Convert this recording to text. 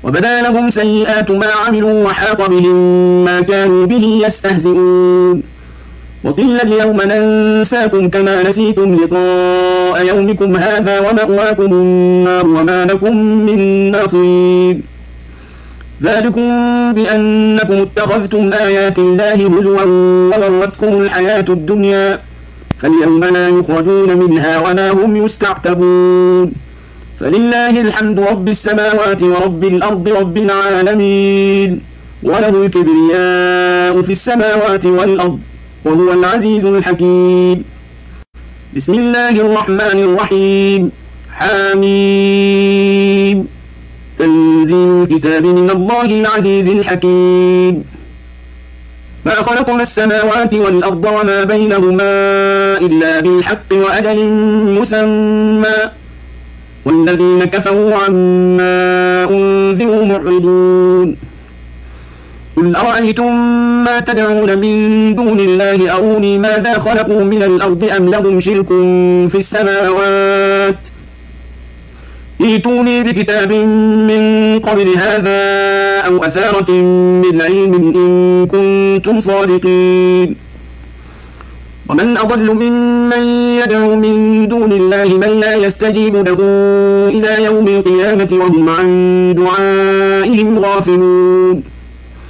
وبدا لهم سيئات ما عملوا وحاق بهم ما كانوا به يستهزئون وقيل اليوم ننساكم كما نسيتم لقاء يومكم هذا ومأواكم النار وما لكم من ناصرين ذلكم بأنكم اتخذتم آيات الله هزوا وغرتكم الحياة الدنيا فاليوم لا يخرجون منها ولا هم يستعتبون فلله الحمد رب السماوات ورب الأرض رب العالمين وله الكبرياء في السماوات والأرض وهو العزيز الحكيم بسم الله الرحمن الرحيم حميم تنزيل الكتاب من الله العزيز الحكيم ما خلقنا السماوات والأرض وما بينهما إلا بالحق وأجل مسمى والذين كفروا عما أنذروا معرضون قل أرأيتم ما تدعون من دون الله أروني ماذا خلقوا من الأرض أم لهم شرك في السماوات ائتوني بكتاب من قبل هذا أو أثارة من علم إن كنتم صادقين ومن أضل ممن يدعو من دون الله من لا يستجيب له إلى يوم القيامة وهم عن دعائهم غافلون